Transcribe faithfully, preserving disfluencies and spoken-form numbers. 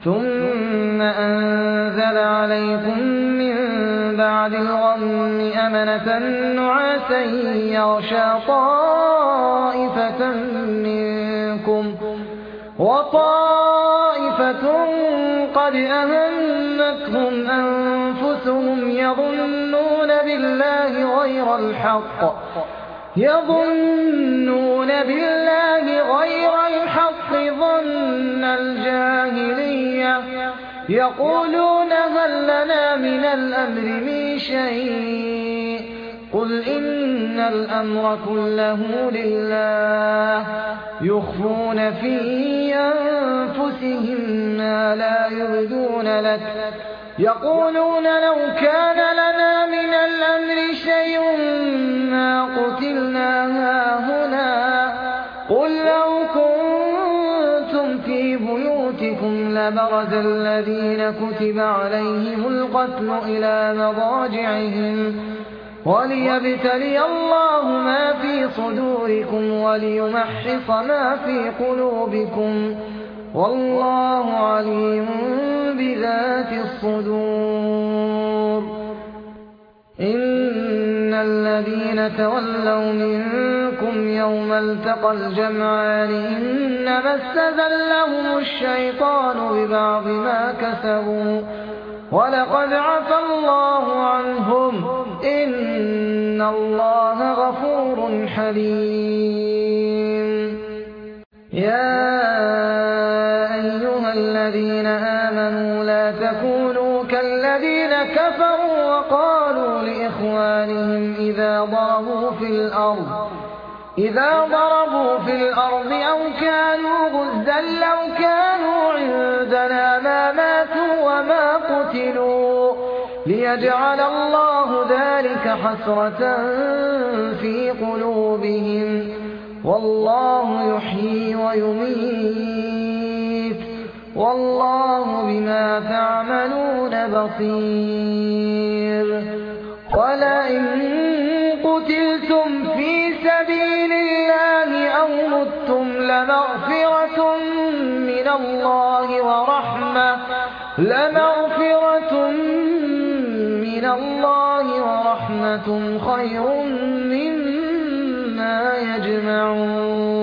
ثم أنزل عليكم من بعد الغم أمنة نعاسا يغشى طائفة منكم وطائفة قد أهمتهم أنفسهم يظنون بالله غير الحق يظنون بالله غير الحق ظن الجاهلية يقولون هل لنا من الأمر من شيء قل إن الأمر كله لله يخفون في أنفسهم ما لا يبدون لك يقولون لو كان لنا من الأمر شيء ما قتلنا هاهنا قل لو كنتم في بيوتكم لبرز الذين كتب عليهم القتل إلى مضاجعهم وليبتلي الله ما في صدوركم وليمحص ما في قلوبكم والله عليم بذات الصدور. إن الذين تولوا منكم يوم التقى الجمعان إنما استزلهم الشيطان ببعض ما كسبوا ولقد عفى الله عنهم إن الله غفور حليم. يا أيها الذين آمنوا لا تكونوا كالذين كفروا وقالوا لإخوانهم إذا ضربوا في الأرض إذا ضربوا في الأرض أو كانوا غزا لو كانوا عندنا ما ماتوا وما قتلوا ليجعل الله ذلك حسرة في قلوبهم والله يحيي ويميت والله بما تعملون بصير. ولئن قتلتم في سبيل الله أو متم لمغفرة من الله ورحمة لمغفرة من الله ورحمة خير مما يجمعون.